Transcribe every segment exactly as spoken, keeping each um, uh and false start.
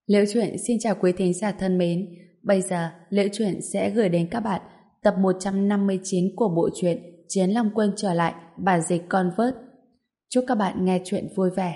Liễu Chuyện xin chào quý thính giả thân mến. Bây giờ, Liễu Chuyện sẽ gửi đến các bạn tập một trăm năm mươi chín của bộ truyện Chiến Long Quân trở lại, bản dịch Convert. Chúc các bạn nghe chuyện vui vẻ.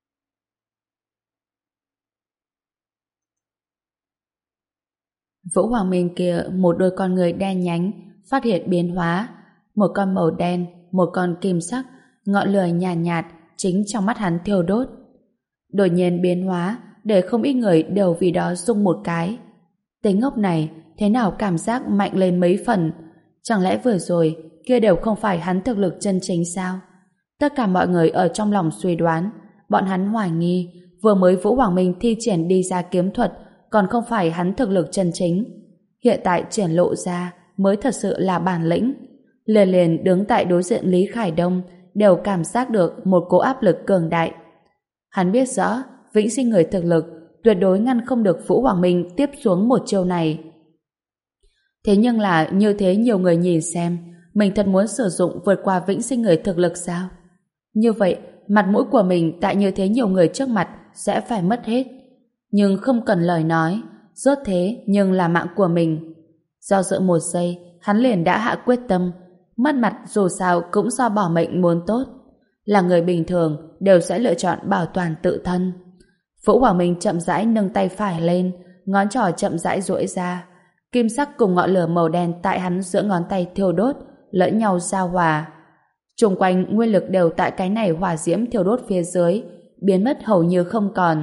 Vũ Hoàng Minh kia, một đôi con người đen nhánh, phát hiện biến hóa. Một con màu đen, một con kim sắc, ngọn lửa nhàn nhạt, nhạt, chính trong mắt hắn thiêu đốt. Đột nhiên biến hóa, để không ít người đều vì đó rung một cái. Tính ngốc này, thế nào cảm giác mạnh lên mấy phần? Chẳng lẽ vừa rồi, kia đều không phải hắn thực lực chân chính sao? Tất cả mọi người ở trong lòng suy đoán, bọn hắn hoài nghi, vừa mới Vũ Hoàng Minh thi triển đi ra kiếm thuật, còn không phải hắn thực lực chân chính. Hiện tại triển lộ ra, mới thật sự là bản lĩnh. Liền liền đứng tại đối diện Lý Khải Đông, đều cảm giác được một cỗ áp lực cường đại. Hắn biết rõ, vĩnh sinh người thực lực tuyệt đối ngăn không được Vũ Hoàng Minh tiếp xuống một chiêu này. Thế nhưng là như thế nhiều người nhìn xem, mình thật muốn sử dụng vượt qua vĩnh sinh người thực lực sao? Như vậy, mặt mũi của mình tại như thế nhiều người trước mặt sẽ phải mất hết. Nhưng không cần lời nói, rốt thế nhưng là mạng của mình. Do dự một giây, hắn liền đã hạ quyết tâm, mất mặt dù sao cũng do bỏ mệnh muốn tốt. Là người bình thường đều sẽ lựa chọn bảo toàn tự thân. Vũ Hoàng Minh chậm rãi nâng tay phải lên, ngón trỏ chậm rãi duỗi ra. Kim sắc cùng ngọn lửa màu đen tại hắn giữa ngón tay thiêu đốt, lẫn nhau giao hòa. Xung quanh nguyên lực đều tại cái này hỏa diễm thiêu đốt phía dưới, biến mất hầu như không còn.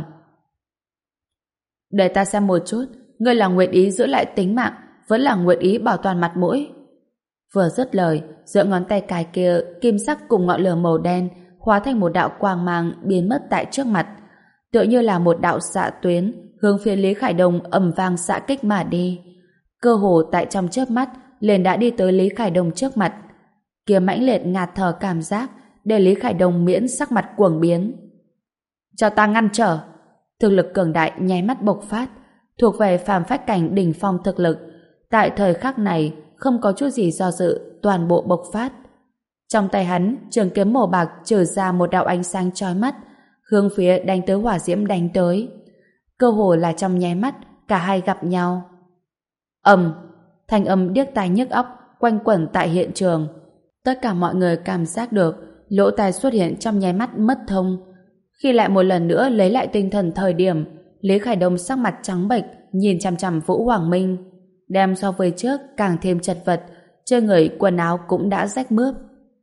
Để ta xem một chút, ngươi là nguyện ý giữ lại tính mạng, vẫn là nguyện ý bảo toàn mặt mũi. Vừa dứt lời, giữa ngón tay cái kia, kim sắc cùng ngọn lửa màu đen hóa thành một đạo quang mang biến mất tại trước mặt, tựa như là một đạo xạ tuyến hướng phía Lý Khải Đông ầm vang xạ kích mà đi. Cơ hồ tại trong chớp mắt liền đã đi tới Lý Khải Đông trước mặt. Kia mãnh liệt ngạt thở cảm giác để Lý Khải Đông miễn sắc mặt cuồng biến. Cho ta ngăn trở! Thực lực cường đại nháy mắt bộc phát, thuộc về phàm phách cảnh đỉnh phong thực lực. Tại thời khắc này không có chút gì do dự, toàn bộ bộc phát. Trong tay hắn, trường kiếm màu bạc trừ ra một đạo ánh sáng chói mắt, hướng phía đánh tới hỏa diễm đánh tới. Cơ hồ là trong nháy mắt, cả hai gặp nhau. Ầm, thanh âm điếc tai nhức óc quanh quẩn tại hiện trường. Tất cả mọi người cảm giác được lỗ tai xuất hiện trong nháy mắt mất thông. Khi lại một lần nữa lấy lại tinh thần thời điểm, Lý Khải Đông sắc mặt trắng bệch nhìn chằm chằm Vũ Hoàng Minh, đem so với trước càng thêm chật vật, trên người quần áo cũng đã rách mướp.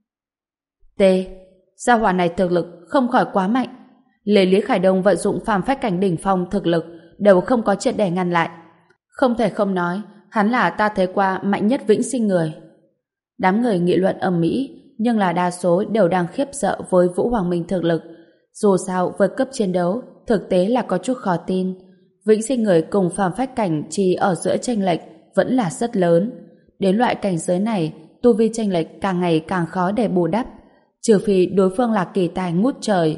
T. Gia hỏa này thực lực không khỏi quá mạnh. Lấy Lý Khải Đông vận dụng phàm phách cảnh đỉnh phong thực lực đều không có triệt để ngăn lại. Không thể không nói, hắn là ta thấy qua mạnh nhất vĩnh sinh người. Đám người nghị luận ầm ĩ, nhưng là đa số đều đang khiếp sợ với Vũ Hoàng Minh thực lực. Dù sao vượt cấp chiến đấu, thực tế là có chút khó tin. Vĩnh sinh người cùng phàm phách cảnh chỉ ở giữa chênh lệch vẫn là rất lớn. Đến loại cảnh giới này, tu vi chênh lệch càng ngày càng khó để bù đắp, trừ phi đối phương là kỳ tài ngút trời.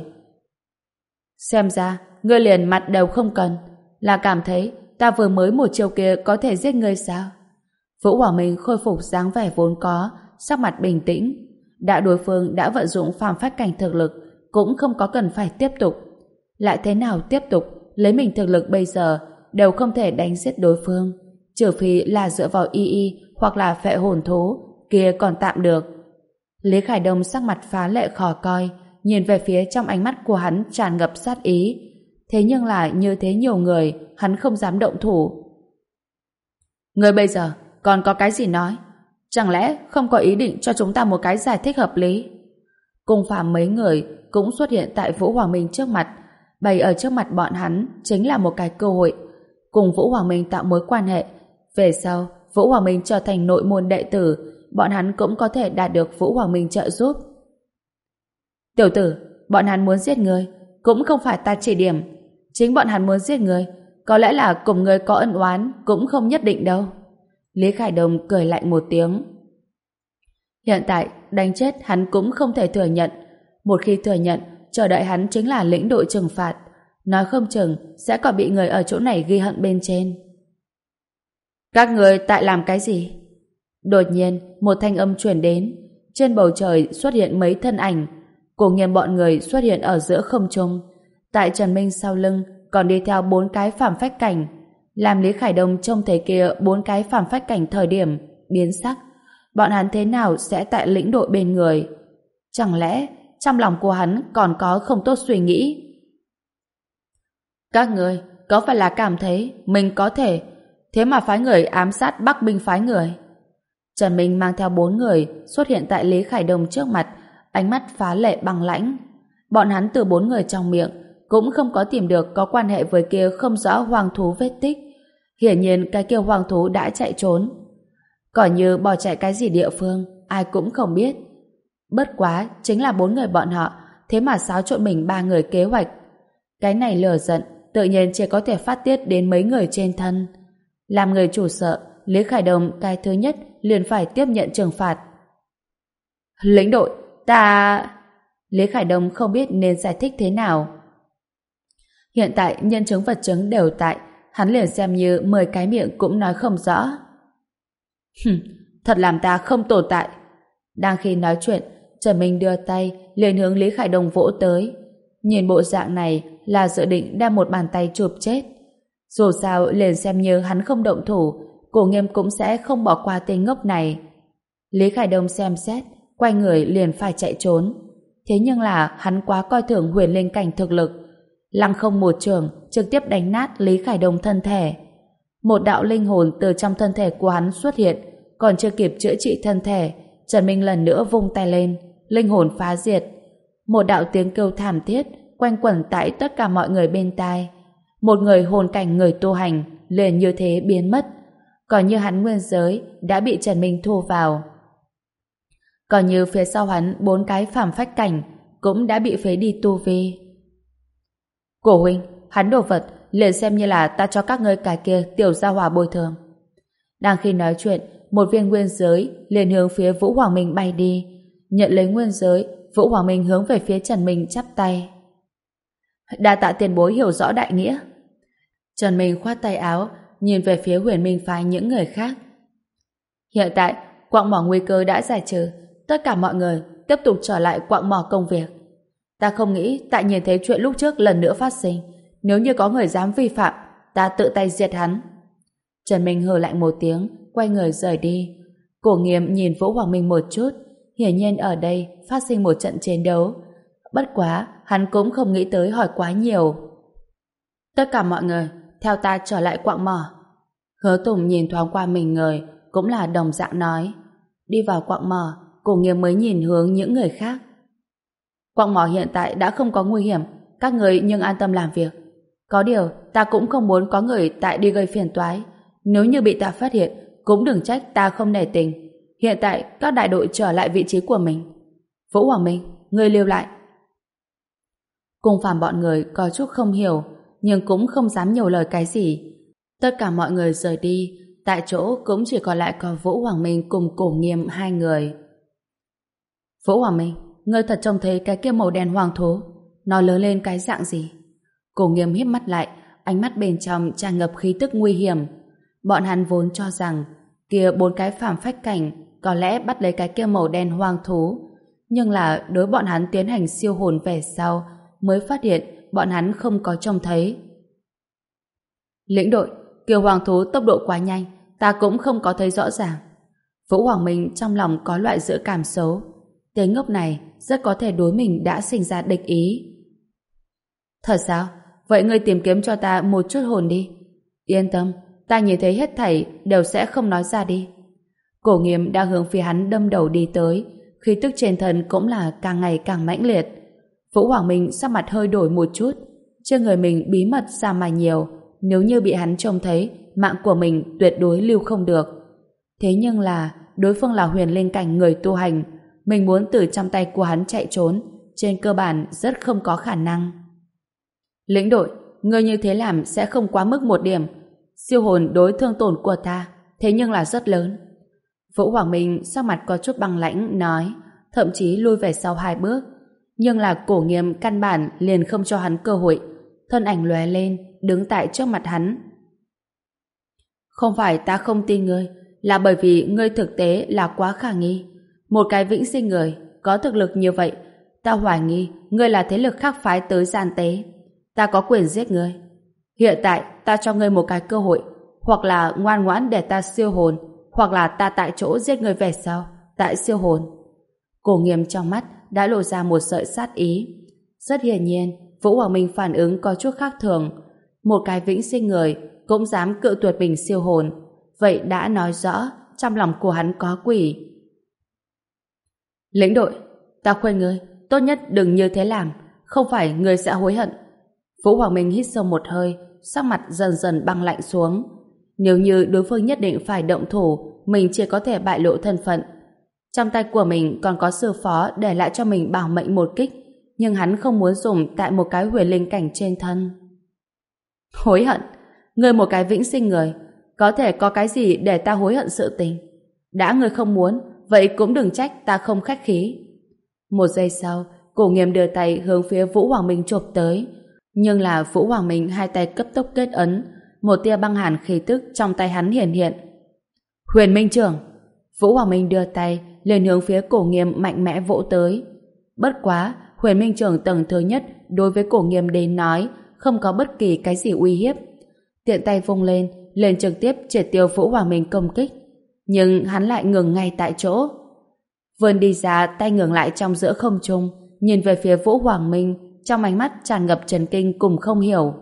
Xem ra, ngươi liền mặt đều không cần, là cảm thấy ta vừa mới một chiêu kia có thể giết ngươi sao? Vũ Hoàng Minh khôi phục dáng vẻ vốn có, sắc mặt bình tĩnh. Đã đối phương đã vận dụng phàm phách cảnh thực lực, cũng không có cần phải tiếp tục. Lại thế nào tiếp tục, lấy mình thực lực bây giờ đều không thể đánh giết đối phương, trừ phi là dựa vào y y hoặc là phệ hồn thú, kia còn tạm được. Lý Khải Đông sắc mặt phá lệ khó coi, nhìn về phía trong ánh mắt của hắn tràn ngập sát ý. Thế nhưng là như thế nhiều người, hắn không dám động thủ. Người bây giờ còn có cái gì nói? Chẳng lẽ không có ý định cho chúng ta một cái giải thích hợp lý? Cùng phạm mấy người cũng xuất hiện tại Vũ Hoàng Minh trước mặt, bày ở trước mặt bọn hắn chính là một cái cơ hội cùng Vũ Hoàng Minh tạo mối quan hệ. Về sau, Vũ Hoàng Minh trở thành nội môn đệ tử, bọn hắn cũng có thể đạt được Vũ Hoàng Minh trợ giúp. Tiểu tử, bọn hắn muốn giết ngươi, cũng không phải ta chỉ điểm. Chính bọn hắn muốn giết ngươi, có lẽ là cùng ngươi có ân oán, cũng không nhất định đâu. Lý Khải Đông cười lạnh một tiếng. Hiện tại, đánh chết hắn cũng không thể thừa nhận. Một khi thừa nhận, chờ đợi hắn chính là lĩnh đội trừng phạt. Nói không chừng, sẽ còn bị người ở chỗ này ghi hận bên trên. Các người tại làm cái gì? Đột nhiên, một thanh âm truyền đến. Trên bầu trời xuất hiện mấy thân ảnh. Cổ Nghiêm bọn người xuất hiện ở giữa không trung. Tại Trần Minh sau lưng còn đi theo bốn cái phàm phách cảnh, làm Lý Khải Đông trông thấy kia bốn cái phàm phách cảnh thời điểm biến sắc. Bọn hắn thế nào sẽ tại lĩnh đội bên người? Chẳng lẽ trong lòng của hắn còn có không tốt suy nghĩ? Các người có phải là cảm thấy mình có thể thế mà phái người ám sát Bắc binh phái người? Trần Minh mang theo bốn người xuất hiện tại Lý Khải Đông trước mặt, ánh mắt phá lệ băng lãnh. Bọn hắn từ bốn người trong miệng cũng không có tìm được có quan hệ với kia không rõ hoang thú vết tích. Hiển nhiên cái kia hoang thú đã chạy trốn. Còn như bỏ chạy cái gì địa phương, ai cũng không biết. Bất quá chính là bốn người bọn họ, thế mà xáo trộn mình ba người kế hoạch. Cái này lửa giận tự nhiên chỉ có thể phát tiết đến mấy người trên thân. Làm người chủ sợ, Lý Khải Đông cái thứ nhất liền phải tiếp nhận trừng phạt. Lĩnh đội, ta... Lý Khải Đông không biết nên giải thích thế nào. Hiện tại nhân chứng vật chứng đều tại, hắn liền xem như mười cái miệng cũng nói không rõ. Hừm, thật làm ta không tồn tại. Đang khi nói chuyện, Trần Minh đưa tay liền hướng Lý Khải Đông vỗ tới. Nhìn bộ dạng này là dự định đem một bàn tay chụp chết. Dù sao liền xem như hắn không động thủ, Cổ Nghiêm cũng sẽ không bỏ qua tên ngốc này. Lý Khải Đông xem xét, quay người liền phải chạy trốn. Thế nhưng là hắn quá coi thường huyền linh cảnh thực lực. Lăng không một trường trực tiếp đánh nát Lý Khải Đông thân thể. Một đạo linh hồn từ trong thân thể của hắn xuất hiện, còn chưa kịp chữa trị thân thể, Trần Minh lần nữa vung tay lên, linh hồn phá diệt. Một đạo tiếng kêu thảm thiết quanh quẩn tại tất cả mọi người bên tai. Một người hồn cảnh người tu hành liền như thế biến mất, còn như hắn nguyên giới đã bị Trần Minh thu vào. Còn như phía sau hắn bốn cái phàm phách cảnh cũng đã bị phế đi tu vi. Cổ huynh, hắn đồ vật liền xem như là ta cho các ngươi cái kia tiểu gia hỏa bồi thường. Đang khi nói chuyện, một viên nguyên giới liền hướng phía Vũ Hoàng Minh bay đi. Nhận lấy nguyên giới, Vũ Hoàng Minh hướng về phía Trần Minh chắp tay. Đa tạ tiền bối hiểu rõ đại nghĩa. Trần Minh khoát tay áo, nhìn về phía Huyền Minh phái những người khác. Hiện tại, quặng mỏ nguy cơ đã giải trừ, tất cả mọi người tiếp tục trở lại quặng mỏ công việc. Ta không nghĩ tại nhìn thấy chuyện lúc trước lần nữa phát sinh, nếu như có người dám vi phạm, ta tự tay diệt hắn. Trần Minh hừ lạnh một tiếng, quay người rời đi. Cổ Nghiêm nhìn Vũ Hoàng Minh một chút, hiển nhiên ở đây phát sinh một trận chiến đấu. Bất quá, hắn cũng không nghĩ tới hỏi quá nhiều. Tất cả mọi người, theo ta trở lại quặng mỏ. Hứa Tùng nhìn thoáng qua mình người, cũng là đồng dạng nói. Đi vào quặng mỏ, Cổ Nghiêm mới nhìn hướng những người khác. Quặng mỏ hiện tại đã không có nguy hiểm, các người nhưng an tâm làm việc. Có điều, ta cũng không muốn có người tại đi gây phiền toái. Nếu như bị ta phát hiện, cũng đừng trách ta không nể tình. Hiện tại, các đại đội trở lại vị trí của mình. Vũ Hoàng Minh, ngươi lưu lại. Cùng phàm bọn người có chút không hiểu, nhưng cũng không dám nhiều lời cái gì. Tất cả mọi người rời đi, tại chỗ cũng chỉ còn lại có Vũ Hoàng Minh cùng Cổ Nghiêm hai người. Vũ Hoàng Minh, ngươi thật trông thấy cái kia màu đen hoàng thú, nó lớn lên cái dạng gì? Cổ Nghiêm híp mắt lại, ánh mắt bên trong tràn ngập khí tức nguy hiểm. Bọn hắn vốn cho rằng kia bốn cái phàm phách cảnh có lẽ bắt lấy cái kia màu đen hoang thú, nhưng là đối bọn hắn tiến hành siêu hồn về sau mới phát hiện bọn hắn không có trông thấy. Lĩnh đội, kiều hoàng thú tốc độ quá nhanh, ta cũng không có thấy rõ ràng. Vũ Hoàng Minh trong lòng có loại dự cảm xấu. Tên ngốc này rất có thể đối mình đã sinh ra địch ý. Thật sao? Vậy ngươi tìm kiếm cho ta một chút hồn đi. Yên tâm, ta nhìn thấy hết thảy đều sẽ không nói ra đi. Cổ Nghiêm đang hướng phía hắn đâm đầu đi tới, khí tức trên thân cũng là càng ngày càng mãnh liệt. Vũ Hoàng Minh sắc mặt hơi đổi một chút, trên người mình bí mật ra mà nhiều, nếu như bị hắn trông thấy, mạng của mình tuyệt đối lưu không được. Thế nhưng là, đối phương là huyền linh cảnh người tu hành, mình muốn từ trong tay của hắn chạy trốn, trên cơ bản rất không có khả năng. Lĩnh đội, ngươi như thế làm sẽ không quá mức một điểm. Siêu hồn đối thương tổn của ta, thế nhưng là rất lớn. Vũ Hoàng Minh sắc mặt có chút băng lãnh nói, thậm chí lui về sau hai bước. Nhưng là Cổ Nghiêm căn bản liền không cho hắn cơ hội, thân ảnh lóe lên, đứng tại trước mặt hắn. Không phải ta không tin ngươi, là bởi vì ngươi thực tế là quá khả nghi. Một cái vĩnh sinh người có thực lực như vậy, ta hoài nghi ngươi là thế lực khác phái tới gian tế. Ta có quyền giết ngươi. Hiện tại ta cho ngươi một cái cơ hội, hoặc là ngoan ngoãn để ta siêu hồn, hoặc là ta tại chỗ giết ngươi về sau, tại siêu hồn. Cổ Nghiêm trong mắt đã lộ ra một sợi sát ý. Rất hiển nhiên, Vũ Hoàng Minh phản ứng có chút khác thường. Một cái vĩnh sinh người cũng dám cự tuyệt mình siêu hồn, vậy đã nói rõ trong lòng của hắn có quỷ. Lĩnh đội, ta khuyên ngươi tốt nhất đừng như thế làm, không phải ngươi sẽ hối hận. Vũ Hoàng Minh hít sâu một hơi, sắc mặt dần dần băng lạnh xuống. Nếu như đối phương nhất định phải động thủ, mình chỉ có thể bại lộ thân phận. Trong tay của mình còn có sư phó để lại cho mình bảo mệnh một kích, nhưng hắn không muốn dùng tại một cái huyền linh cảnh trên thân. Hối hận? Ngươi một cái vĩnh sinh người, có thể có cái gì để ta hối hận sự tình? Đã ngươi không muốn, vậy cũng đừng trách ta không khách khí. Một giây sau, Cổ Nghiêm đưa tay hướng phía Vũ Hoàng Minh chộp tới, nhưng là Vũ Hoàng Minh hai tay cấp tốc kết ấn, một tia băng hàn khí tức trong tay hắn hiển hiện. Huyền Minh Trưởng! Vũ Hoàng Minh đưa tay lên hướng phía Cổ Nghiêm mạnh mẽ vỗ tới. Bất quá, Huyền Minh Trưởng tầng thứ nhất đối với Cổ Nghiêm đến nói không có bất kỳ cái gì uy hiếp. Tiện tay vung lên, lên trực tiếp triệt tiêu Vũ Hoàng Minh công kích. Nhưng hắn lại ngừng ngay tại chỗ. Vươn đi ra, tay ngừng lại trong giữa không trung, nhìn về phía Vũ Hoàng Minh, trong ánh mắt tràn ngập chấn kinh cùng không hiểu.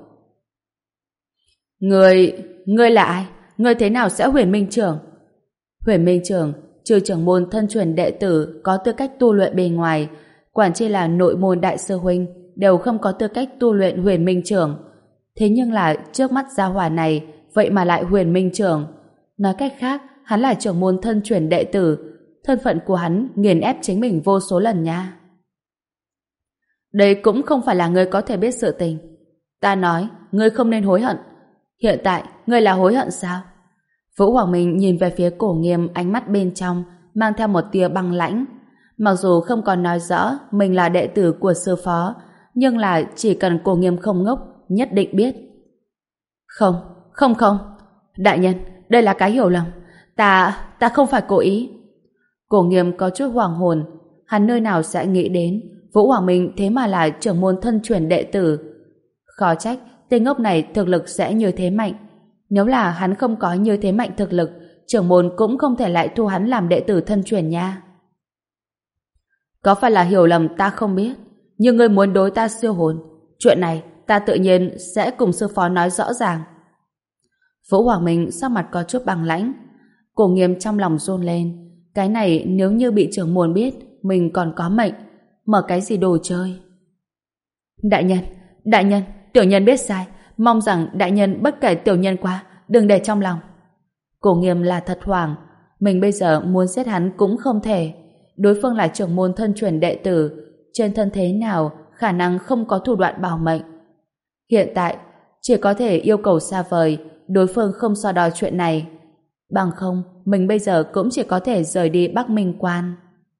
Ngươi, ngươi là ai? Ngươi thế nào sẽ Huyền Minh Trưởng? Huyền Minh Trưởng, trừ trưởng môn thân truyền đệ tử có tư cách tu luyện bề ngoài, quản chi là nội môn đại sư huynh đều không có tư cách tu luyện Huyền Minh Trưởng. Thế nhưng là trước mắt gia hỏa này vậy mà lại Huyền Minh Trưởng. Nói cách khác, hắn là trưởng môn thân truyền đệ tử, thân phận của hắn nghiền ép chính mình vô số lần nha. Đây cũng không phải là ngươi có thể biết sự tình. Ta nói, ngươi không nên hối hận. Hiện tại, ngươi là hối hận sao? Vũ Hoàng Minh nhìn về phía Cổ Nghiêm, ánh mắt bên trong mang theo một tia băng lãnh. Mặc dù không còn nói rõ mình là đệ tử của sư phó, nhưng là chỉ cần Cổ Nghiêm không ngốc, nhất định biết. Không, không không. Đại nhân, đây là cái hiểu lầm. Ta, ta không phải cố ý. Cổ Nghiêm có chút hoàng hồn. Hắn nơi nào sẽ nghĩ đến Vũ Hoàng Minh thế mà là trưởng môn thân truyền đệ tử. Khó trách tên ngốc này thực lực sẽ như thế mạnh. Nếu là hắn không có như thế mạnh thực lực, trưởng môn cũng không thể lại thu hắn làm đệ tử thân truyền nha. Có phải là hiểu lầm ta không biết, nhưng ngươi muốn đối ta siêu hồn, chuyện này ta tự nhiên sẽ cùng sư phó nói rõ ràng. Vũ Hoàng Minh sắc mặt có chút băng lãnh. Cổ Nghiêm trong lòng run lên. Cái này nếu như bị trưởng môn biết mình còn có mệnh, mở cái gì đồ chơi. Đại nhân, đại nhân, tiểu nhân biết sai, mong rằng đại nhân bất kể tiểu nhân quá, đừng để trong lòng. Cổ Nghiêm là thật hoảng, mình bây giờ muốn giết hắn cũng không thể. Đối phương là trưởng môn thân truyền đệ tử, trên thân thế nào khả năng không có thủ đoạn bảo mệnh. Hiện tại chỉ có thể yêu cầu xa vời, đối phương không so đo chuyện này. Bằng không, mình bây giờ cũng chỉ có thể rời đi Bắc Minh Quan.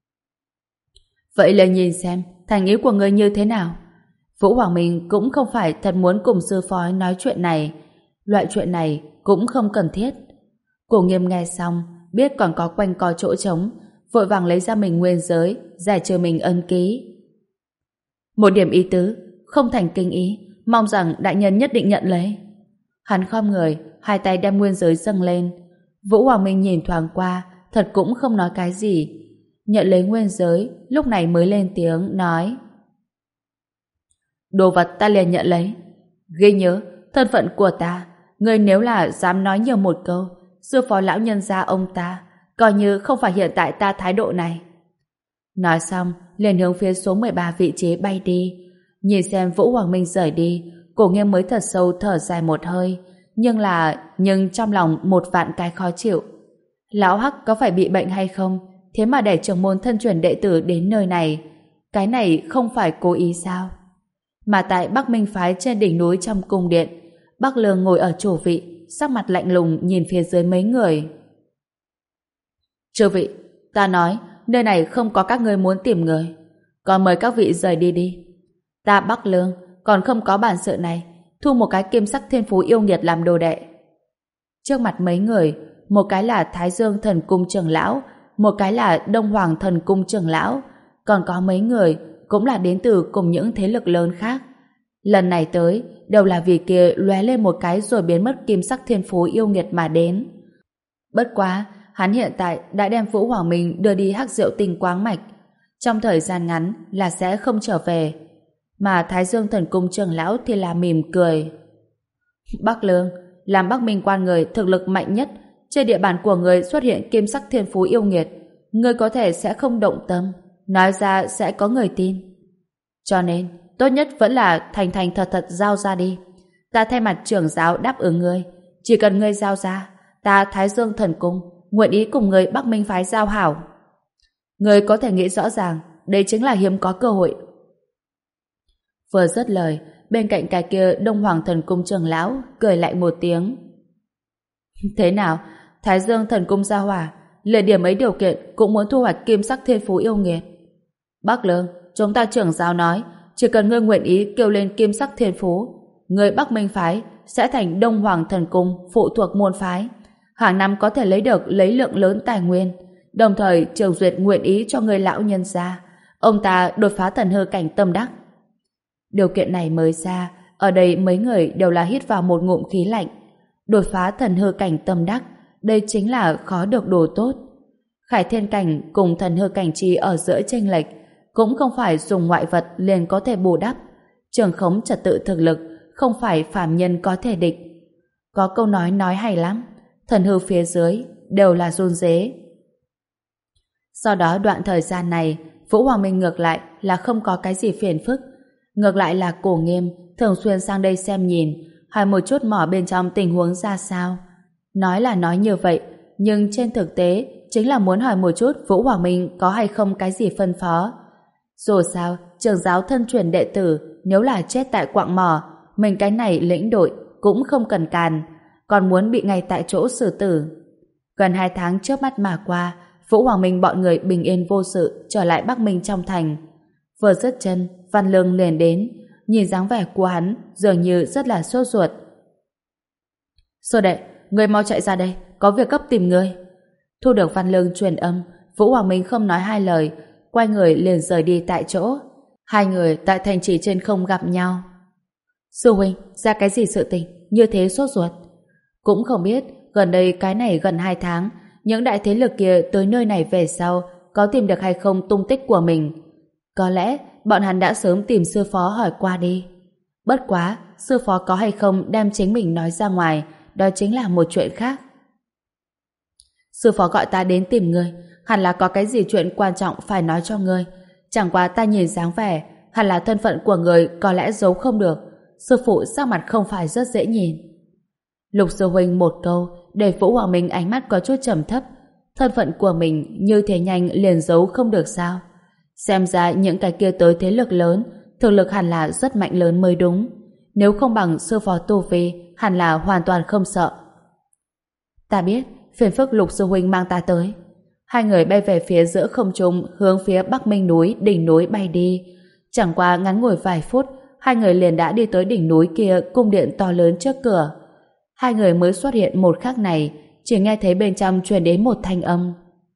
Vậy là nhìn xem thành ý của ngươi như thế nào. Vũ Hoàng Minh cũng không phải thật muốn cùng sư phó nói chuyện này. Loại chuyện này cũng không cần thiết. Cổ Nghiêm nghe xong, biết còn có quanh co chỗ trống, vội vàng lấy ra mình nguyên giới, giải trừ mình ân ký. Một điểm ý tứ, không thành kinh ý, mong rằng đại nhân nhất định nhận lấy. Hắn khom người, hai tay đem nguyên giới dâng lên. Vũ Hoàng Minh nhìn thoáng qua, thật cũng không nói cái gì. Nhận lấy nguyên giới, lúc này mới lên tiếng, nói: Đồ vật ta liền nhận lấy. Ghi nhớ, thân phận của ta, ngươi nếu là dám nói nhiều một câu, sư phó lão nhân gia ông ta, coi như không phải hiện tại ta thái độ này. Nói xong, liền hướng phía số mười ba vị trí bay đi. Nhìn xem Vũ Hoàng Minh rời đi, Cổ Nghiêm mới thật sâu thở dài một hơi, nhưng là, nhưng trong lòng một vạn cái khó chịu. Lão Hắc có phải bị bệnh hay không? Thế mà để trưởng môn thân truyền đệ tử đến nơi này, cái này không phải cố ý sao? Mà tại Bắc Minh Phái trên đỉnh núi trong cung điện, Bắc Lương ngồi ở chủ vị, sắc mặt lạnh lùng nhìn phía dưới mấy người. Chư vị, ta nói, nơi này không có các ngươi muốn tìm người, còn mời các vị rời đi đi. Ta Bắc Lương còn không có bản sự này, thu một cái kim sắc thiên phú yêu nghiệt làm đồ đệ. Trước mặt mấy người, một cái là Thái Dương Thần Cung trưởng lão, một cái là Đông Hoàng Thần Cung trưởng lão, còn có mấy người cũng là đến từ cùng những thế lực lớn khác. Lần này tới, đều là vì kia lóe lên một cái rồi biến mất kim sắc thiên phú yêu nghiệt mà đến. Bất quá, hắn hiện tại đã đem Vũ Hoàng Minh đưa đi hắc diệu tinh quáng mạch. Trong thời gian ngắn là sẽ không trở về. Mà Thái Dương Thần Cung trưởng lão thì là mỉm cười. Bắc Lương, làm Bắc Minh quan người thực lực mạnh nhất, trên địa bàn của người xuất hiện kim sắc thiên phú yêu nghiệt, người có thể sẽ không động tâm, nói ra sẽ có người tin. Cho nên, tốt nhất vẫn là thành thành thật thật giao ra đi. Ta thay mặt trưởng giáo đáp ứng ngươi, chỉ cần ngươi giao ra, ta Thái Dương Thần Cung nguyện ý cùng người Bắc Minh phái giao hảo. Ngươi có thể nghĩ rõ ràng, đây chính là hiếm có cơ hội. Vừa dứt lời, bên cạnh cái kia Đông Hoàng Thần Cung trưởng lão cười lại một tiếng. Thế nào, Thái Dương Thần Cung gia hỏa, lời điểm ấy điều kiện cũng muốn thu hoạch kim sắc thiên phú yêu nghiệt. Bắc Lương, chúng ta trưởng giáo nói, chỉ cần ngươi nguyện ý kêu lên kim sắc thiên phú, người Bắc Minh phái sẽ thành Đông Hoàng Thần Cung phụ thuộc môn phái, hàng năm có thể lấy được lấy lượng lớn tài nguyên, đồng thời Trường Duyệt nguyện ý cho người lão nhân gia, ông ta đột phá thần hư cảnh tâm đắc. Điều kiện này mới ra, ở đây mấy người đều là hít vào một ngụm khí lạnh. Đột phá thần hư cảnh tâm đắc, đây chính là khó được đồ tốt. Khải thiên cảnh cùng thần hư cảnh chi ở giữa chênh lệch, cũng không phải dùng ngoại vật liền có thể bù đắp. Trường khống trật tự thực lực, không phải phàm nhân có thể địch. Có câu nói nói hay lắm, thần hư phía dưới đều là run rế. Sau đó đoạn thời gian này, Vũ Hoàng Minh ngược lại là không có cái gì phiền phức. Ngược lại là Cổ Nghiêm thường xuyên sang đây xem nhìn, hỏi một chút mỏ bên trong tình huống ra sao. Nói là nói như vậy, nhưng trên thực tế chính là muốn hỏi một chút Vũ Hoàng Minh có hay không cái gì phân phó. Dù sao, trưởng giáo thân truyền đệ tử nếu là chết tại quạng mỏ, mình cái này lĩnh đội cũng không cần càn, còn muốn bị ngay tại chỗ xử tử. Gần hai tháng trước mắt mà qua, Vũ Hoàng Minh bọn người bình yên vô sự trở lại Bắc Minh trong thành. Vừa dứt chân, Văn Lương liền đến, nhìn dáng vẻ của hắn dường như rất là sốt ruột. Sư đệ, người mau chạy ra đây, có việc gấp tìm người. Thu được Văn Lương truyền âm, Vũ Hoàng Minh không nói hai lời, quay người liền rời đi tại chỗ. Hai người tại thành trì trên không gặp nhau. Sư huynh, ra cái gì sự tình, như thế sốt ruột? Cũng không biết, gần đây cái này gần hai tháng, những đại thế lực kia tới nơi này về sau, có tìm được hay không tung tích của mình. Có lẽ, bọn hắn đã sớm tìm sư phó hỏi qua đi. Bất quá, sư phó có hay không đem chính mình nói ra ngoài, đó chính là một chuyện khác. Sư phó gọi ta đến tìm ngươi, hẳn là có cái gì chuyện quan trọng phải nói cho ngươi. Chẳng qua ta nhìn dáng vẻ, hẳn là thân phận của người có lẽ giấu không được. Sư phụ sắc mặt không phải rất dễ nhìn. Lục sư huynh một câu, để Vũ Hoàng Minh ánh mắt có chút trầm thấp. Thân phận của mình như thế nhanh liền giấu không được sao? Xem ra những cái kia tới thế lực lớn, thực lực hẳn là rất mạnh lớn mới đúng. Nếu không bằng sư phó tu vi, hẳn là hoàn toàn không sợ. Ta biết, phiền phức Lục sư huynh mang ta tới. Hai người bay về phía giữa không trung, hướng phía Bắc Minh núi, đỉnh núi bay đi. Chẳng qua ngắn ngủi vài phút, hai người liền đã đi tới đỉnh núi kia, cung điện to lớn trước cửa. Hai người mới xuất hiện một khắc này, chỉ nghe thấy bên trong truyền đến một thanh âm.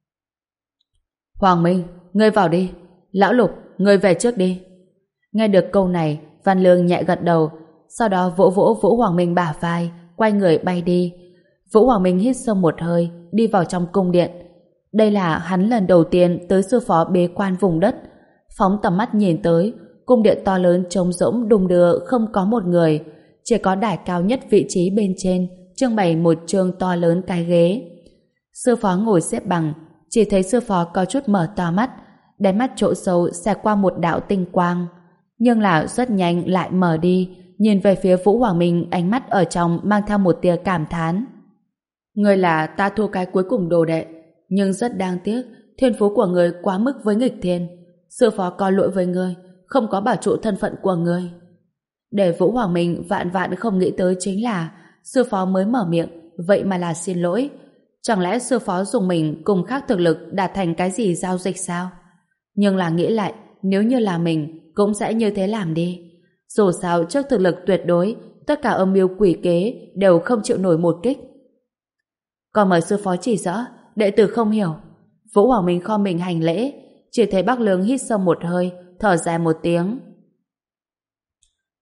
Hoàng Minh, ngươi vào đi. Lão Lục, ngươi về trước đi. Nghe được câu này, Văn Lương nhẹ gật đầu, sau đó vỗ vỗ Vũ Hoàng Minh bả vai, quay người bay đi. Vũ Hoàng Minh hít sâu một hơi, đi vào trong cung điện. Đây là hắn lần đầu tiên tới sư phó bế quan vùng đất. Phóng tầm mắt nhìn tới, cung điện to lớn trống rỗng đung đưa, không có một người, chỉ có đài cao nhất vị trí bên trên trưng bày một trường to lớn cái ghế. Sư phó ngồi xếp bằng, chỉ thấy sư phó có chút mở to mắt, đáy mắt chỗ sâu xẹt qua một đạo tinh quang, nhưng là rất nhanh lại mở đi, nhìn về phía Vũ Hoàng Minh, ánh mắt ở trong mang theo một tia cảm thán. Ngươi là ta thua cái cuối cùng đồ đệ, nhưng rất đáng tiếc, thiên phú của ngươi quá mức với nghịch thiên. Sư phó có lỗi với ngươi, không có bảo trụ thân phận của ngươi. Để Vũ Hoàng Minh vạn vạn không nghĩ tới chính là sư phó mới mở miệng, vậy mà là xin lỗi. Chẳng lẽ sư phó dùng mình cùng khác thực lực đạt thành cái gì giao dịch sao? Nhưng là nghĩ lại, nếu như là mình, cũng sẽ như thế làm đi. Dù sao trước thực lực tuyệt đối, tất cả âm mưu quỷ kế đều không chịu nổi một kích. Còn mời sư phó chỉ rõ, đệ tử không hiểu. Vũ Hoàng Minh kho mình hành lễ, chỉ thấy Bắc Lương hít sâu một hơi, thở dài một tiếng.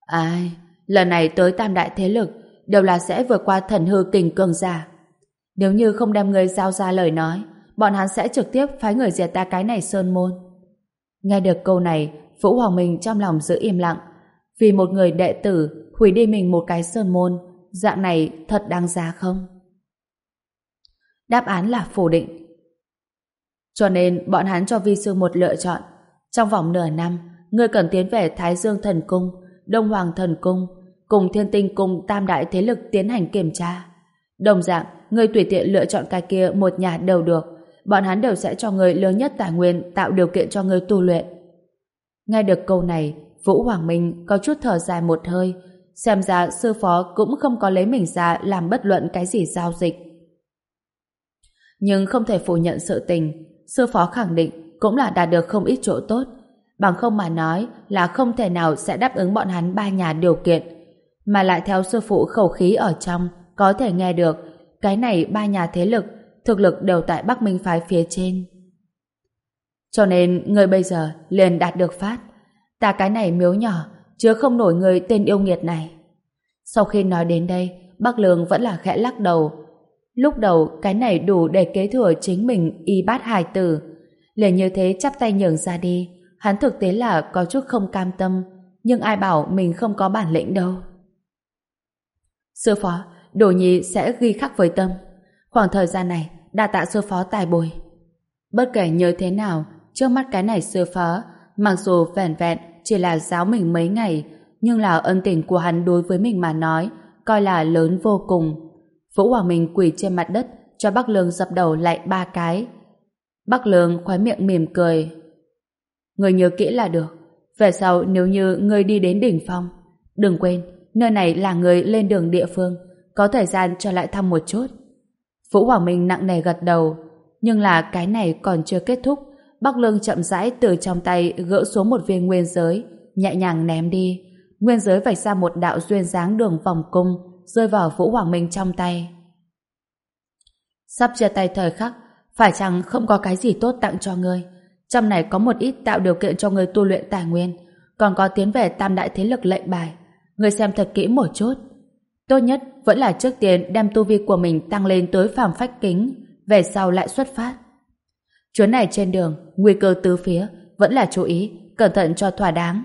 Ai, lần này tới tam đại thế lực đều là sẽ vượt qua thần hư kình cường giả. Nếu như không đem người giao ra lời nói, bọn hắn sẽ trực tiếp phái người diệt ta cái này sơn môn. Nghe được câu này, Vũ Hoàng Minh trong lòng giữ im lặng. Vì một người đệ tử hủy đi mình một cái sơn môn, dạng này thật đáng giá không? Đáp án là phủ định. Cho nên bọn hắn cho vi sư một lựa chọn. Trong vòng nửa năm, ngươi cần tiến về Thái Dương Thần Cung, Đông Hoàng Thần Cung, cùng Thiên Tinh Cung tam đại thế lực tiến hành kiểm tra. Đồng dạng, ngươi tùy tiện lựa chọn cái kia một nhà đều được. Bọn hắn đều sẽ cho ngươi lớn nhất tài nguyên, tạo điều kiện cho ngươi tu luyện. Nghe được câu này, Vũ Hoàng Minh có chút thở dài một hơi. Xem ra sư phó cũng không có lấy mình ra làm bất luận cái gì giao dịch. Nhưng không thể phủ nhận sự tình, sư phó khẳng định cũng là đạt được không ít chỗ tốt. Bằng không mà nói là không thể nào sẽ đáp ứng bọn hắn ba nhà điều kiện. Mà lại theo sư phụ khẩu khí ở trong, có thể nghe được cái này ba nhà thế lực thực lực đều tại Bắc Minh phái phía trên. Cho nên người bây giờ liền đạt được phát. Ta cái này miếu nhỏ chứa không nổi người tên yêu nghiệt này. Sau khi nói đến đây, Bắc Lương vẫn là khẽ lắc đầu. Lúc đầu cái này đủ để kế thừa chính mình y bát hài tử. Liền như thế chắp tay nhường ra đi. Hắn thực tế là có chút không cam tâm, nhưng ai bảo mình không có bản lĩnh đâu. Sư phó, Đồ Nhi sẽ ghi khắc với tâm. Khoảng thời gian này đa tạ sư phó tài bồi. Bất kể như thế nào, trước mắt cái này sư phó, mặc dù vẻn vẹn chỉ là giáo mình mấy ngày, nhưng là ân tình của hắn đối với mình mà nói, coi là lớn vô cùng. Vũ Hoàng Minh quỳ trên mặt đất, cho Bắc Lương dập đầu lại ba cái. Bắc Lương khóe miệng mỉm cười. Người nhớ kỹ là được. Về sau nếu như người đi đến đỉnh phong, đừng quên, nơi này là người lên đường địa phương, có thời gian trở lại thăm một chút. Vũ Hoàng Minh nặng nề gật đầu, nhưng là cái này còn chưa kết thúc. Bắc Lương chậm rãi từ trong tay gỡ xuống một viên nguyên giới, nhẹ nhàng ném đi. Nguyên giới vạch ra một đạo duyên dáng đường vòng cung, rơi vào Vũ Hoàng Minh trong tay. Sắp chia tay thời khắc, phải chăng không có cái gì tốt tặng cho ngươi? Trong này có một ít tạo điều kiện cho ngươi tu luyện tài nguyên, còn có tiến về tam đại thế lực lệnh bài. Ngươi xem thật kỹ một chút. Tốt nhất vẫn là trước tiên đem tu vi của mình tăng lên tới phàm phách kính, về sau lại xuất phát. Chuyến này trên đường, nguy cơ tứ phía, vẫn là chú ý, cẩn thận cho thỏa đáng.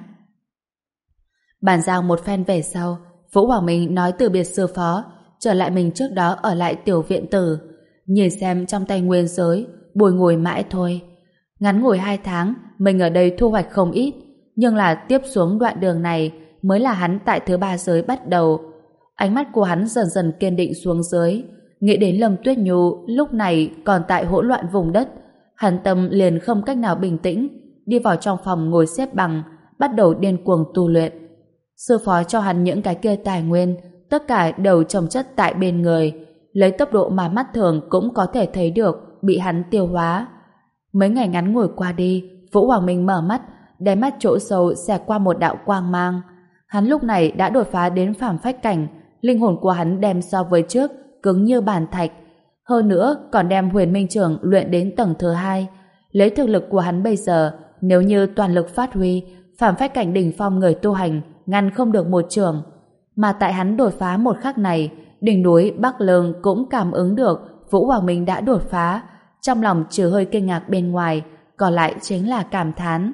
Bàn giao một phen về sau, Vũ Hoàng Minh nói từ biệt sư phó, trở lại mình trước đó ở lại tiểu viện tử, nhìn xem trong tay nguyên giới, bùi ngùi mãi thôi. Ngắn ngủi hai tháng, mình ở đây thu hoạch không ít, nhưng là tiếp xuống đoạn đường này mới là hắn tại thứ ba giới bắt đầu. Ánh mắt của hắn dần dần kiên định xuống dưới, nghĩ đến Lâm Tuyết Nhu lúc này còn tại hỗn loạn vùng đất, hắn tâm liền không cách nào bình tĩnh, đi vào trong phòng ngồi xếp bằng, bắt đầu điên cuồng tu luyện. Sư phó cho hắn những cái kia tài nguyên, tất cả đều chồng chất tại bên người, lấy tốc độ mà mắt thường cũng có thể thấy được, bị hắn tiêu hóa. Mấy ngày ngắn ngủi qua đi, Vũ Hoàng Minh mở mắt, đáy mắt chỗ sâu xẹt qua một đạo quang mang. Hắn lúc này đã đột phá đến phàm phách cảnh, linh hồn của hắn đem so với trước cứng như bàn thạch, hơn nữa còn đem Huyền Minh Trưởng luyện đến tầng thứ hai. Lấy thực lực của hắn bây giờ, nếu như toàn lực phát huy, phàm phách cảnh đỉnh phong người tu hành ngăn không được một trường. Mà tại hắn đột phá một khắc này, đỉnh núi Bắc Lương cũng cảm ứng được Vũ Hoàng Minh đã đột phá, trong lòng trừ hơi kinh ngạc bên ngoài, còn lại chính là cảm thán.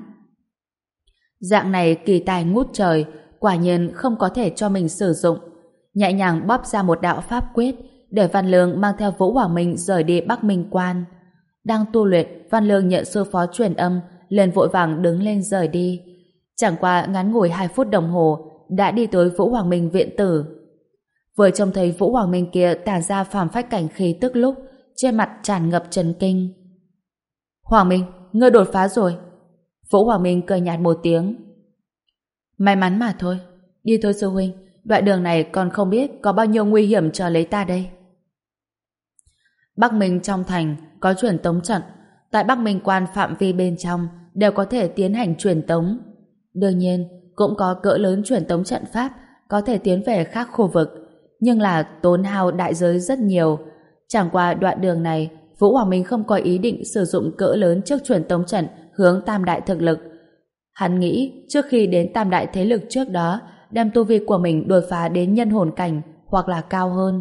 Dạng này kỳ tài ngút trời, quả nhiên không có thể cho mình sử dụng. Nhẹ nhàng bóp ra một đạo pháp quyết, để Văn Lương mang theo Vũ Hoàng Minh rời đi Bắc Minh Quan. Đang tu luyện, Văn Lương nhận sư phó truyền âm, liền vội vàng đứng lên rời đi. Chẳng qua ngắn ngủi hai phút đồng hồ, đã đi tới Vũ Hoàng Minh viện tử. Vừa trông thấy Vũ Hoàng Minh kia tản ra phàm phách cảnh khí tức lúc, trên mặt tràn ngập chấn kinh. Hoàng Minh, ngươi đột phá rồi. Vũ Hoàng Minh cười nhạt một tiếng. May mắn mà thôi. Đi thôi sư huynh, đoạn đường này còn không biết có bao nhiêu nguy hiểm chờ lấy ta đây. Bắc Minh trong thành có truyền tống trận, tại Bắc Minh Quan phạm vi bên trong đều có thể tiến hành truyền tống. Đương nhiên, cũng có cỡ lớn truyền tống trận pháp có thể tiến về khác khu vực, nhưng là tốn hao đại giới rất nhiều. Chẳng qua đoạn đường này, Vũ Hoàng Minh không có ý định sử dụng cỡ lớn trước truyền tống trận hướng tam đại thực lực. Hắn nghĩ trước khi đến tam đại thế lực trước đó đem tu vi của mình đột phá đến nhân hồn cảnh hoặc là cao hơn.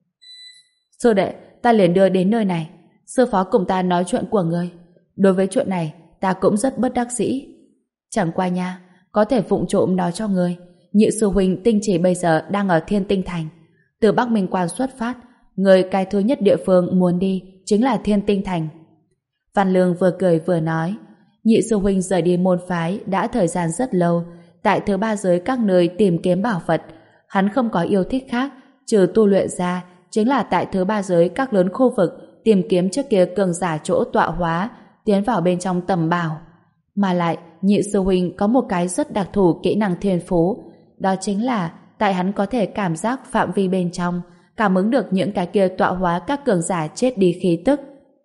Sư đệ, ta liền đưa đến nơi này. Sư phó cùng ta nói chuyện của ngươi. Đối với chuyện này, ta cũng rất bất đắc dĩ. Chẳng qua nha, có thể vụng trộm nói cho ngươi. Nhị sư huynh Tinh Chỉ bây giờ đang ở Thiên Tinh Thành. Từ Bắc Minh Quan xuất phát, người cái thứ nhất địa phương muốn đi chính là Thiên Tinh Thành. Văn Lương vừa cười vừa nói, nhị sư huynh rời đi môn phái đã thời gian rất lâu, tại thứ ba giới các nơi tìm kiếm bảo vật. Hắn không có yêu thích khác, trừ tu luyện ra, chính là tại thứ ba giới các lớn khu vực tìm kiếm trước kia cường giả chỗ tọa hóa, tiến vào bên trong tầm bảo. Mà lại, nhị sư huynh có một cái rất đặc thù kỹ năng thiên phú, đó chính là tại hắn có thể cảm giác phạm vi bên trong, cảm ứng được những cái kia tọa hóa các cường giả chết đi khí tức.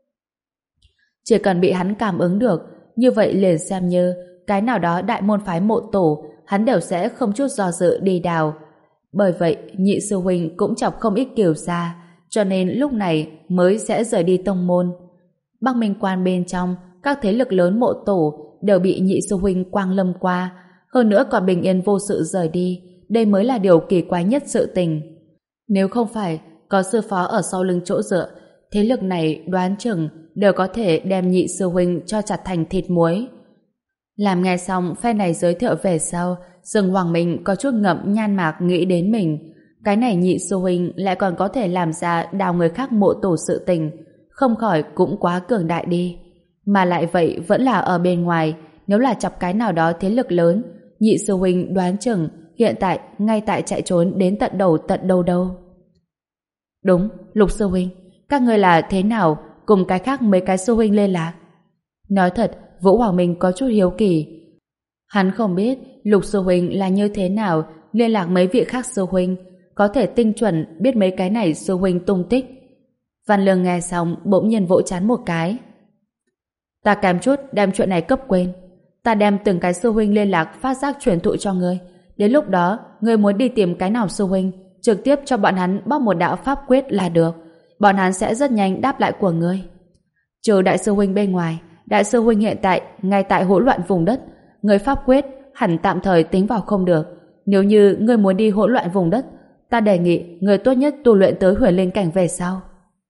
Chỉ cần bị hắn cảm ứng được, như vậy liền xem như cái nào đó đại môn phái mộ tổ, hắn đều sẽ không chút do dự đi đào. Bởi vậy, nhị sư huynh cũng chọc không ít kiều gia, cho nên lúc này mới sẽ rời đi tông môn. Bắc Minh Quan bên trong, các thế lực lớn mộ tổ đều bị nhị sư huynh quang lâm qua, hơn nữa còn bình yên vô sự rời đi. Đây mới là điều kỳ quái nhất sự tình. Nếu không phải có sư phó ở sau lưng chỗ dựa, thế lực này đoán chừng đều có thể đem nhị sư huynh cho chặt thành thịt muối. Làm nghe xong phe này giới thiệu về sau, Dương Hoàng Minh có chút ngậm nhan mạc nghĩ đến mình. Cái này nhị sư huynh lại còn có thể làm ra đào người khác mộ tổ sự tình, không khỏi cũng quá cường đại đi. Mà lại vậy vẫn là ở bên ngoài, nếu là chọc cái nào đó thế lực lớn, nhị sư huynh đoán chừng hiện tại ngay tại chạy trốn đến tận đầu tận đâu đâu. Đúng, Lục sư huynh, các ngươi là thế nào cùng cái khác mấy cái sư huynh liên lạc? Nói thật, Vũ Hoàng Minh có chút hiếu kỳ. Hắn không biết Lục sư huynh là như thế nào liên lạc mấy vị khác sư huynh, có thể tinh chuẩn biết mấy cái này sư huynh tung tích. Văn Lương nghe xong bỗng nhiên vỗ trán một cái. Ta kém chút đem chuyện này cấp quên. Ta đem từng cái sư huynh liên lạc phát giác truyền thụ cho ngươi. Đến lúc đó, ngươi muốn đi tìm cái nào sư huynh, trực tiếp cho bọn hắn bóc một đạo pháp quyết là được. Bọn hắn sẽ rất nhanh đáp lại của ngươi. Trừ đại sư huynh bên ngoài, đại sư huynh hiện tại ngay tại hỗn loạn vùng đất, ngươi pháp quyết hẳn tạm thời tính vào không được. Nếu như ngươi muốn đi hỗn loạn vùng đất, ta đề nghị ngươi tốt nhất tu luyện tới huyền linh cảnh về sau.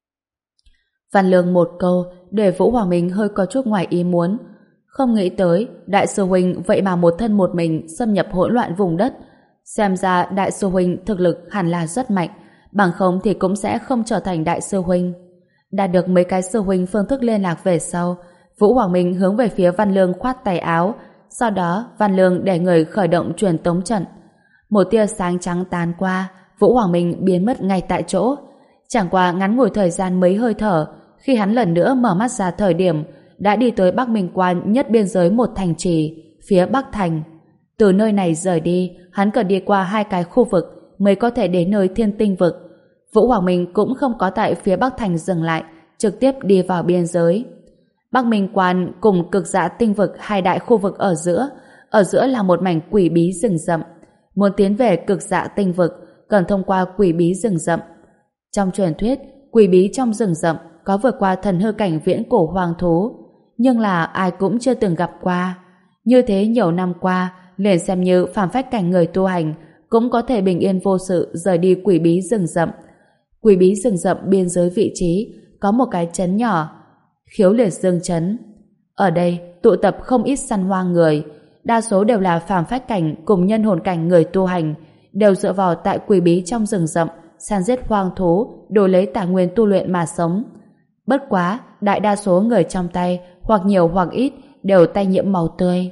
Văn Lương một câu để Vũ Hoàng Minh hơi có chút ngoài ý muốn. Không nghĩ tới đại sư huynh vậy mà một thân một mình xâm nhập hỗn loạn vùng đất. Xem ra đại sư huynh thực lực hẳn là rất mạnh, bằng không thì cũng sẽ không trở thành đại sư huynh. Đạt được mấy cái sư huynh phương thức liên lạc về sau, Vũ Hoàng Minh hướng về phía Văn Lương khoát tay áo, sau đó Văn Lương để người khởi động truyền tống trận. Một tia sáng trắng tán qua, Vũ Hoàng Minh biến mất ngay tại chỗ. Chẳng qua ngắn ngủi thời gian mấy hơi thở, khi hắn lần nữa mở mắt ra thời điểm đã đi tới Bắc Minh Quan nhất biên giới một thành trì, phía Bắc Thành. Từ nơi này rời đi, hắn cần đi qua hai cái khu vực mới có thể đến nơi Thiên Tinh Vực. Vũ Hoàng Minh cũng không có tại phía Bắc Thành dừng lại, trực tiếp đi vào biên giới. Bắc Minh Quan cùng Cực Dạ Tinh Vực hai đại khu vực ở giữa, ở giữa là một mảnh quỷ bí rừng rậm. Muốn tiến về Cực Dạ Tinh Vực, cần thông qua quỷ bí rừng rậm. Trong truyền thuyết, quỷ bí trong rừng rậm có vượt qua thần hư cảnh viễn cổ hoang thú, nhưng là ai cũng chưa từng gặp qua. Như thế nhiều năm qua, liền xem như phàm phách cảnh người tu hành cũng có thể bình yên vô sự rời đi quỷ bí rừng rậm. Quỷ bí rừng rậm biên giới vị trí có một cái trấn nhỏ, Khiếu Liệt Dương trấn. Ở đây tụ tập không ít săn hoang người, đa số đều là phàm phách cảnh cùng nhân hồn cảnh người tu hành, đều dựa vào tại quỷ bí trong rừng rậm săn giết hoang thú đổi lấy tài nguyên tu luyện mà sống. Bất quá, đại đa số người trong tay hoặc nhiều hoặc ít đều tay nhiễm màu tươi.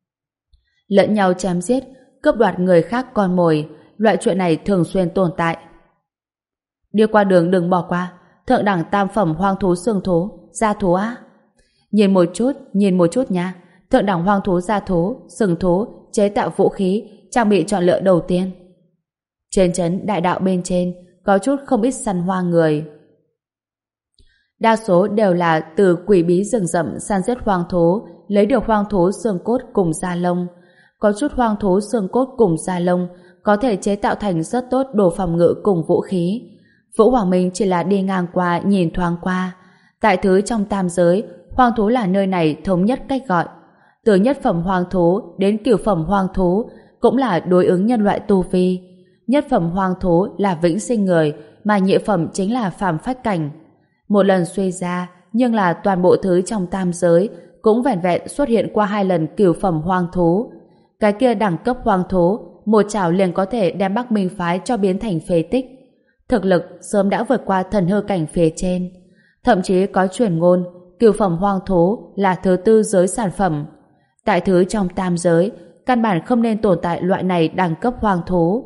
Lẫn nhau chém giết, cướp đoạt người khác con mồi, loại chuyện này thường xuyên tồn tại. Đi qua đường đừng bỏ qua, thượng đẳng tam phẩm hoang thú xương thú, da thú á. Nhìn một chút, nhìn một chút nha. Thượng đẳng hoang thú da thú, sừng thú, chế tạo vũ khí, trang bị chọn lựa đầu tiên. Trên trấn đại đạo bên trên, có chút không ít săn hoang người. Đa số đều là từ quỷ bí rừng rậm săn giết hoang thú, lấy được hoang thú xương cốt cùng da lông. Có chút hoang thú xương cốt cùng da lông có thể chế tạo thành rất tốt đồ phòng ngự cùng vũ khí. Vũ Hoàng Minh chỉ là đi ngang qua nhìn thoáng qua. Tại thứ trong tam giới, hoang thú là nơi này thống nhất cách gọi. Từ nhất phẩm hoang thú đến cửu phẩm hoang thú cũng là đối ứng nhân loại tu vi. Nhất phẩm hoang thú là vĩnh sinh người, mà nhị phẩm chính là phàm phách cảnh. Một lần suy ra, nhưng là toàn bộ thứ trong tam giới cũng vẻn vẹn xuất hiện qua hai lần cửu phẩm hoang thú. Cái kia đẳng cấp hoang thú, một chảo liền có thể đem Bắc Minh phái cho biến thành phế tích. Thực lực sớm đã vượt qua thần hư cảnh phía trên. Thậm chí có truyền ngôn cửu phẩm hoang thú là thứ tư giới sản phẩm. Tại thứ trong tam giới, căn bản không nên tồn tại loại này đẳng cấp hoang thú.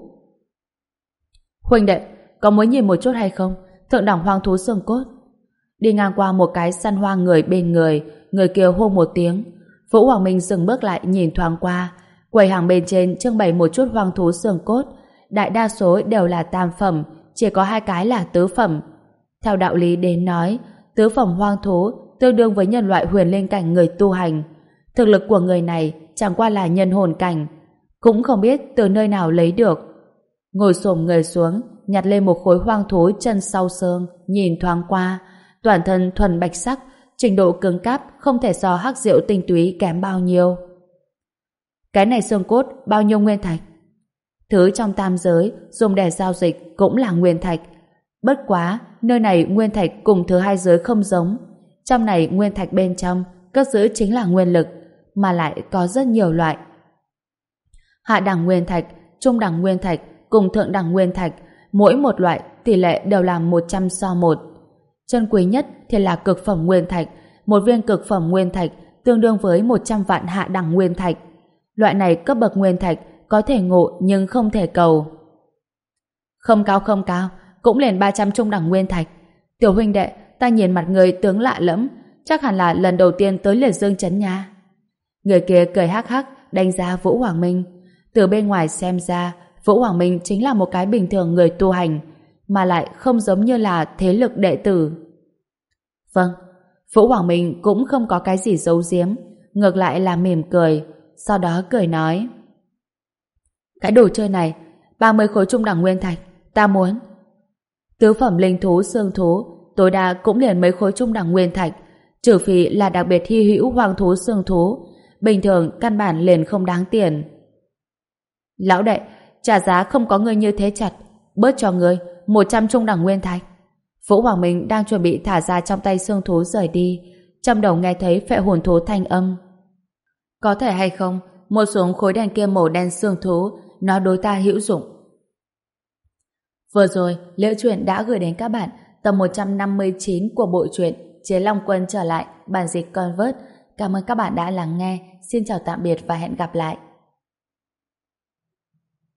Huynh đệ, có muốn nhìn một chút hay không? Thượng đẳng hoang thú xương cốt. Đi ngang qua một cái săn hoang người bên người, người kia hô một tiếng. Vũ Hoàng Minh dừng bước lại nhìn thoáng qua. Quầy hàng bên trên trưng bày một chút hoang thú xương cốt. Đại đa số đều là tam phẩm, chỉ có hai cái là tứ phẩm. Theo đạo lý đến nói, tứ phẩm hoang thú tương đương với nhân loại huyền linh cảnh người tu hành. Thực lực của người này chẳng qua là nhân hồn cảnh, cũng không biết từ nơi nào lấy được. Ngồi xổm người xuống, nhặt lên một khối hoang thú chân sau xương, nhìn thoáng qua, toàn thân thuần bạch sắc, trình độ cứng cáp không thể so hắc rượu tinh túy kém bao nhiêu. Cái này xương cốt bao nhiêu nguyên thạch? Thứ trong tam giới dùng để giao dịch cũng là nguyên thạch. Bất quá, nơi này nguyên thạch cùng thứ hai giới không giống. Trong này nguyên thạch bên trong cất giữ chính là nguyên lực, mà lại có rất nhiều loại. Hạ đẳng nguyên thạch, trung đẳng nguyên thạch cùng thượng đẳng nguyên thạch, mỗi một loại tỷ lệ đều là một trăm so một. Chân quý nhất thì là cực phẩm nguyên thạch, một viên cực phẩm nguyên thạch tương đương với một trăm vạn hạ đẳng nguyên thạch. Loại này cấp bậc nguyên thạch có thể ngộ nhưng không thể cầu. Không cao không cao, cũng liền ba trăm trung đẳng nguyên thạch. Tiểu huynh đệ, ta nhìn mặt người tướng lạ lẫm, chắc hẳn là lần đầu tiên tới Liệt Dương trấn nha. Người kia cười hắc hắc đánh giá Vũ Hoàng Minh. Từ bên ngoài xem ra, Vũ Hoàng Minh chính là một cái bình thường người tu hành, mà lại không giống như là thế lực đệ tử. Vâng, Vũ Hoàng Minh cũng không có cái gì giấu giếm, ngược lại là mỉm cười, sau đó cười nói: cái đồ chơi này, ba mươi khối trung đẳng nguyên thạch, ta muốn. Tứ phẩm linh thú xương thú, tối đa cũng liền mấy khối trung đẳng nguyên thạch, trừ phi là đặc biệt hy hữu hoàng thú xương thú, bình thường căn bản liền không đáng tiền. Lão đệ, trả giá không có người như thế chặt, bớt cho người một trăm trung đẳng nguyên thạch. Vũ Hoàng Minh đang chuẩn bị thả ra trong tay xương thú rời đi, trong đầu nghe thấy phệ hồn thú thanh âm. Có thể hay không, một xuống khối đèn kia màu đen xương thú, nó đối ta hữu dụng. Vừa rồi, Liễu Chuyện đã gửi đến các bạn tập một trăm năm mươi chín của bộ truyện Chế Long Quân trở lại, bản dịch Convert. Cảm ơn các bạn đã lắng nghe. Xin chào tạm biệt và hẹn gặp lại.